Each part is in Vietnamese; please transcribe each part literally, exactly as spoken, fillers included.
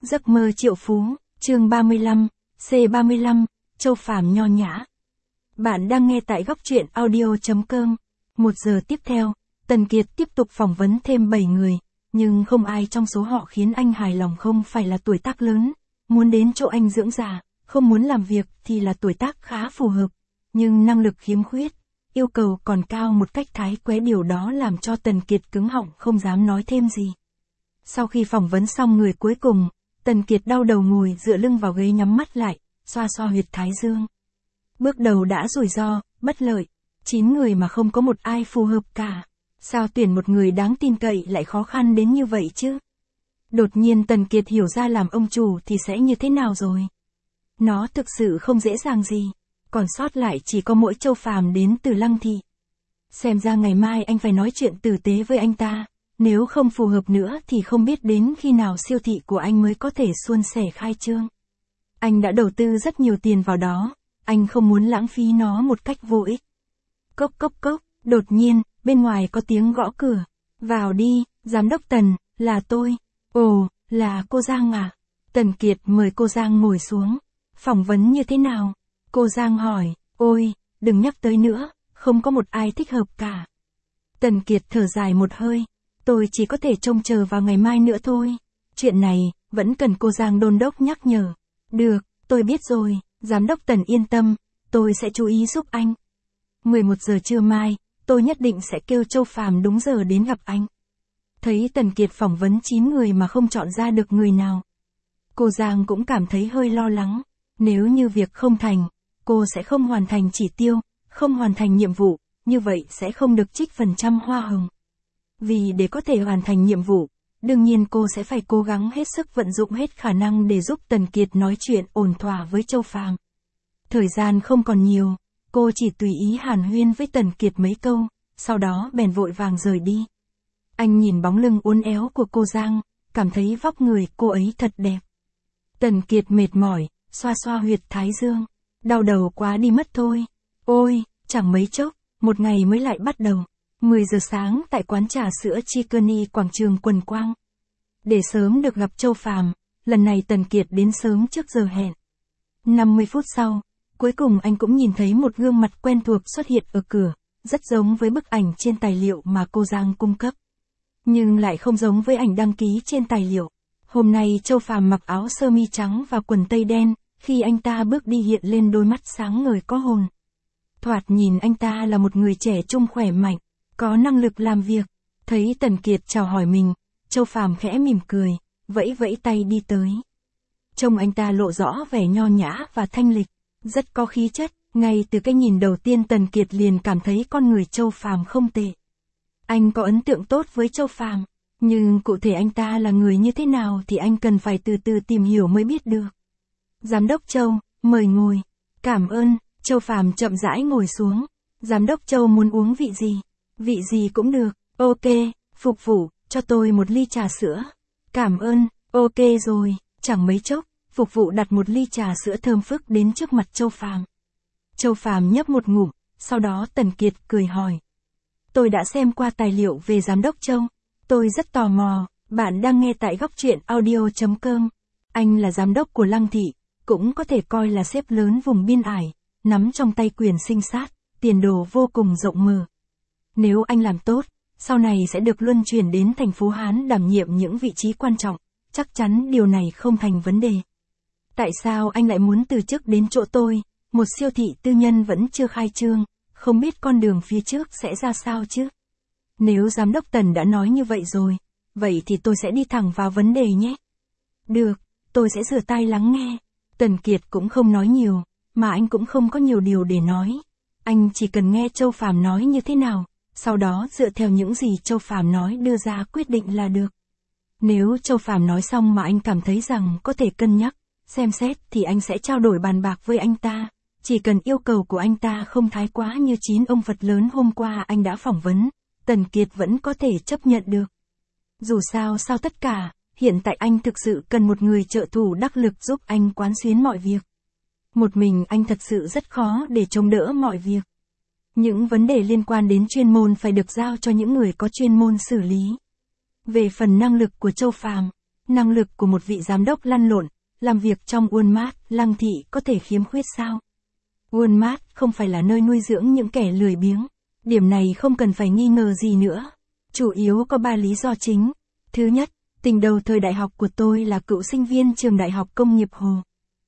Giấc mơ triệu phú, chương ba mươi lăm, C ba mươi lăm, Châu Phàm nho nhã. Bạn đang nghe tại góc truyện audio chấm com. Một giờ tiếp theo, Tần Kiệt tiếp tục phỏng vấn thêm bảy người, nhưng không ai trong số họ khiến anh hài lòng. Không phải là tuổi tác lớn, muốn đến chỗ anh dưỡng già, không muốn làm việc thì là tuổi tác khá phù hợp, nhưng năng lực khiếm khuyết, yêu cầu còn cao một cách thái qué. Điều đó làm cho Tần Kiệt cứng họng không dám nói thêm gì. Sau khi phỏng vấn xong người cuối cùng, Tần Kiệt đau đầu ngồi dựa lưng vào ghế nhắm mắt lại, xoa xoa huyệt thái dương. Bước đầu đã rủi ro, bất lợi, chín người mà không có một ai phù hợp cả. Sao tuyển một người đáng tin cậy lại khó khăn đến như vậy chứ? Đột nhiên Tần Kiệt hiểu ra làm ông chủ thì sẽ như thế nào rồi. Nó thực sự không dễ dàng gì, còn sót lại chỉ có mỗi Châu Phàm đến từ Lăng Thị. Xem ra ngày mai anh phải nói chuyện tử tế với anh ta, nếu không phù hợp nữa thì không biết đến khi nào siêu thị của anh mới có thể suôn sẻ khai trương. Anh đã đầu tư rất nhiều tiền vào đó, anh không muốn lãng phí nó một cách vô ích. Cốc cốc cốc, đột nhiên, bên ngoài có tiếng gõ cửa. Vào đi, giám đốc Tần, là tôi. Ồ, là cô Giang à? Tần Kiệt mời cô Giang ngồi xuống. Phỏng vấn như thế nào? Cô Giang hỏi. Ôi, đừng nhắc tới nữa, không có một ai thích hợp cả. Tần Kiệt thở dài một hơi. Tôi chỉ có thể trông chờ vào ngày mai nữa thôi. Chuyện này, vẫn cần cô Giang đôn đốc nhắc nhở. Được, tôi biết rồi, giám đốc Tần yên tâm, tôi sẽ chú ý giúp anh. mười một giờ trưa mai, tôi nhất định sẽ kêu Châu Phàm đúng giờ đến gặp anh. Thấy Tần Kiệt phỏng vấn chín người mà không chọn ra được người nào. Cô Giang cũng cảm thấy hơi lo lắng. Nếu như việc không thành, cô sẽ không hoàn thành chỉ tiêu, không hoàn thành nhiệm vụ, như vậy sẽ không được trích phần trăm hoa hồng. Vì để có thể hoàn thành nhiệm vụ, đương nhiên cô sẽ phải cố gắng hết sức vận dụng hết khả năng để giúp Tần Kiệt nói chuyện ổn thỏa với Châu Phàm. Thời gian không còn nhiều, cô chỉ tùy ý hàn huyên với Tần Kiệt mấy câu, sau đó bèn vội vàng rời đi. Anh nhìn bóng lưng uốn éo của cô Giang, cảm thấy vóc người cô ấy thật đẹp. Tần Kiệt mệt mỏi, xoa xoa huyệt thái dương, đau đầu quá đi mất thôi. Ôi, chẳng mấy chốc, một ngày mới lại bắt đầu. mười giờ sáng tại quán trà sữa Chicony quảng trường Quần Quang. Để sớm được gặp Châu Phàm, lần này Tần Kiệt đến sớm trước giờ hẹn. năm mươi phút sau, cuối cùng anh cũng nhìn thấy một gương mặt quen thuộc xuất hiện ở cửa, rất giống với bức ảnh trên tài liệu mà cô Giang cung cấp. Nhưng lại không giống với ảnh đăng ký trên tài liệu. Hôm nay Châu Phàm mặc áo sơ mi trắng và quần tây đen, khi anh ta bước đi hiện lên đôi mắt sáng ngời có hồn. Thoạt nhìn anh ta là một người trẻ trung khỏe mạnh, có năng lực làm việc. Thấy Tần Kiệt chào hỏi mình, Châu Phàm khẽ mỉm cười, vẫy vẫy tay đi tới. Trông anh ta lộ rõ vẻ nho nhã và thanh lịch, rất có khí chất. Ngay từ cái nhìn đầu tiên Tần Kiệt liền cảm thấy con người Châu Phàm không tệ. Anh có ấn tượng tốt với Châu Phàm, nhưng cụ thể anh ta là người như thế nào thì anh cần phải từ từ tìm hiểu mới biết được. Giám đốc Châu, mời ngồi. Cảm ơn. Châu Phàm chậm rãi ngồi xuống. Giám đốc Châu muốn uống vị gì? Vị gì cũng được. Ok, phục vụ, cho tôi một ly trà sữa. Cảm ơn, ok rồi. Chẳng mấy chốc, phục vụ đặt một ly trà sữa thơm phức đến trước mặt Châu Phàm. Châu Phàm nhấp một ngụm, sau đó Tần Kiệt cười hỏi. Tôi đã xem qua tài liệu về giám đốc Châu. Tôi rất tò mò, bạn đang nghe tại góc truyện audio chấm com. Anh là giám đốc của Lăng Thị, cũng có thể coi là sếp lớn vùng biên ải, nắm trong tay quyền sinh sát, tiền đồ vô cùng rộng mở. Nếu anh làm tốt, sau này sẽ được luân chuyển đến thành phố Hán đảm nhiệm những vị trí quan trọng, chắc chắn điều này không thành vấn đề. Tại sao anh lại muốn từ chức đến chỗ tôi, một siêu thị tư nhân vẫn chưa khai trương, không biết con đường phía trước sẽ ra sao chứ? Nếu giám đốc Tần đã nói như vậy rồi, vậy thì tôi sẽ đi thẳng vào vấn đề nhé. Được, tôi sẽ rửa tai lắng nghe. Tần Kiệt cũng không nói nhiều, mà anh cũng không có nhiều điều để nói. Anh chỉ cần nghe Châu Phàm nói như thế nào, sau đó dựa theo những gì Châu Phàm nói đưa ra quyết định là được. Nếu Châu Phàm nói xong mà anh cảm thấy rằng có thể cân nhắc, xem xét thì anh sẽ trao đổi bàn bạc với anh ta. Chỉ cần yêu cầu của anh ta không thái quá như chín ông Phật lớn hôm qua anh đã phỏng vấn, Tần Kiệt vẫn có thể chấp nhận được. Dù sao sau tất cả, hiện tại anh thực sự cần một người trợ thủ đắc lực giúp anh quán xuyến mọi việc. Một mình anh thật sự rất khó để chống đỡ mọi việc. Những vấn đề liên quan đến chuyên môn phải được giao cho những người có chuyên môn xử lý. Về phần năng lực của Châu Phàm, Năng lực của một vị giám đốc lăn lộn, làm việc trong Walmart, Lăng Thị có thể khiếm khuyết sao? Walmart không phải là nơi nuôi dưỡng những kẻ lười biếng. Điểm này không cần phải nghi ngờ gì nữa. Chủ yếu có ba lý do chính. Thứ nhất, tình đầu thời đại học của tôi là cựu sinh viên trường Đại học Công nghiệp Hồ.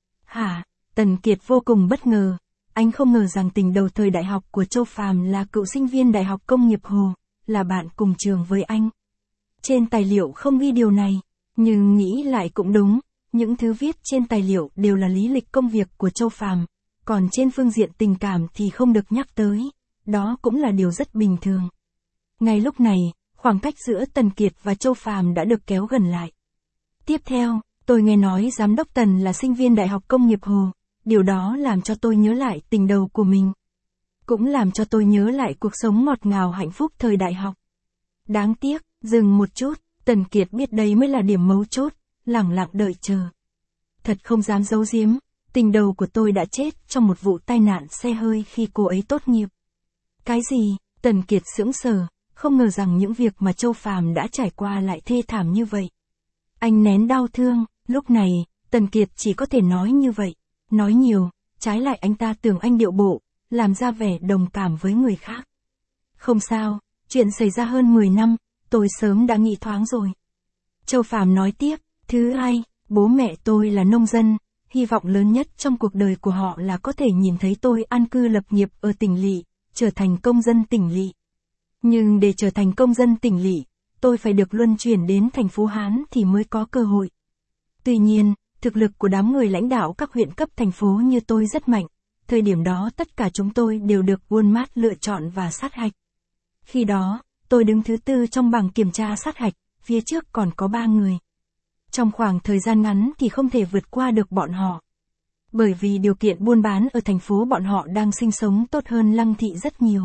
Hả? Tần Kiệt vô cùng bất ngờ. Anh không ngờ rằng tình đầu thời đại học của Châu Phàm là cựu sinh viên Đại học Công nghiệp Hồ, là bạn cùng trường với anh. Trên tài liệu không ghi điều này, nhưng nghĩ lại cũng đúng, những thứ viết trên tài liệu đều là lý lịch công việc của Châu Phàm, còn trên phương diện tình cảm thì không được nhắc tới, đó cũng là điều rất bình thường. Ngay lúc này, khoảng cách giữa Tần Kiệt và Châu Phàm đã được kéo gần lại. Tiếp theo, tôi nghe nói giám đốc Tần là sinh viên Đại học Công nghiệp Hồ, điều đó làm cho tôi nhớ lại tình đầu của mình. Cũng làm cho tôi nhớ lại cuộc sống ngọt ngào hạnh phúc thời đại học. Đáng tiếc, dừng một chút, Tần Kiệt biết đây mới là điểm mấu chốt, lẳng lặng đợi chờ. Thật không dám giấu giếm, tình đầu của tôi đã chết trong một vụ tai nạn xe hơi khi cô ấy tốt nghiệp. Cái gì? Tần Kiệt sững sờ, không ngờ rằng những việc mà Châu Phàm đã trải qua lại thê thảm như vậy. Anh nén đau thương, lúc này, Tần Kiệt chỉ có thể nói như vậy. Nói nhiều, trái lại anh ta tưởng anh điệu bộ, làm ra vẻ đồng cảm với người khác. Không sao, chuyện xảy ra hơn mười năm, tôi sớm đã nghĩ thoáng rồi. Châu Phàm nói tiếp, thứ hai, bố mẹ tôi là nông dân, hy vọng lớn nhất trong cuộc đời của họ là có thể nhìn thấy tôi an cư lập nghiệp ở tỉnh lỵ, trở thành công dân tỉnh lỵ. Nhưng để trở thành công dân tỉnh lỵ, tôi phải được luân chuyển đến thành phố Hán thì mới có cơ hội. Tuy nhiên, thực lực của đám người lãnh đạo các huyện cấp thành phố như tôi rất mạnh. Thời điểm đó tất cả chúng tôi đều được Walmart lựa chọn và sát hạch. Khi đó, tôi đứng thứ tư trong bảng kiểm tra sát hạch, phía trước còn có ba người. Trong khoảng thời gian ngắn thì không thể vượt qua được bọn họ. Bởi vì điều kiện buôn bán ở thành phố bọn họ đang sinh sống tốt hơn Lăng Thị rất nhiều.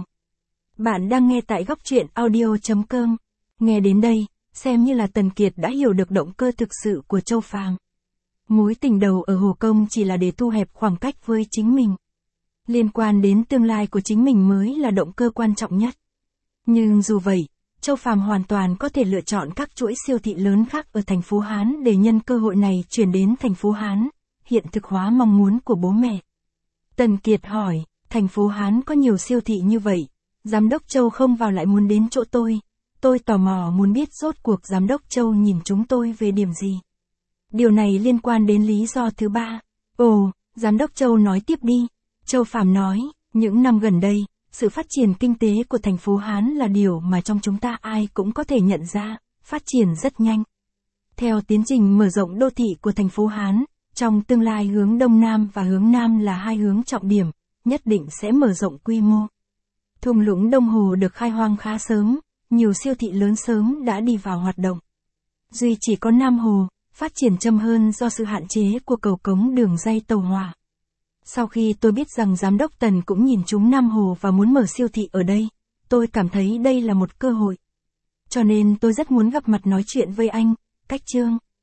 Bạn đang nghe tại góc truyện audio chấm com. Nghe đến đây, xem như là Tần Kiệt đã hiểu được động cơ thực sự của Châu Phàm. Mối tình đầu ở Hồ Công chỉ là để thu hẹp khoảng cách với chính mình. Liên quan đến tương lai của chính mình mới là động cơ quan trọng nhất. Nhưng dù vậy, Châu Phàm hoàn toàn có thể lựa chọn các chuỗi siêu thị lớn khác ở thành phố Hán để nhân cơ hội này chuyển đến thành phố Hán, hiện thực hóa mong muốn của bố mẹ. Tần Kiệt hỏi, thành phố Hán có nhiều siêu thị như vậy, giám đốc Châu không vào lại muốn đến chỗ tôi. Tôi tò mò muốn biết rốt cuộc giám đốc Châu nhìn chúng tôi về điểm gì. Điều này liên quan đến lý do thứ ba. Ồ, giám đốc Châu nói tiếp đi. Châu Phàm nói, những năm gần đây, sự phát triển kinh tế của thành phố Hán là điều mà trong chúng ta ai cũng có thể nhận ra, phát triển rất nhanh. Theo tiến trình mở rộng đô thị của thành phố Hán, trong tương lai hướng Đông Nam và hướng Nam là hai hướng trọng điểm, nhất định sẽ mở rộng quy mô. Thung lũng Đông Hồ được khai hoang khá sớm, nhiều siêu thị lớn sớm đã đi vào hoạt động. Duy chỉ có Nam Hồ, phát triển chậm hơn do sự hạn chế của cầu cống đường ray tàu hỏa. Sau khi tôi biết rằng giám đốc Tần cũng nhìn trúng Nam Hồ và muốn mở siêu thị ở đây, tôi cảm thấy đây là một cơ hội. Cho nên tôi rất muốn gặp mặt nói chuyện với anh, Cách Trương.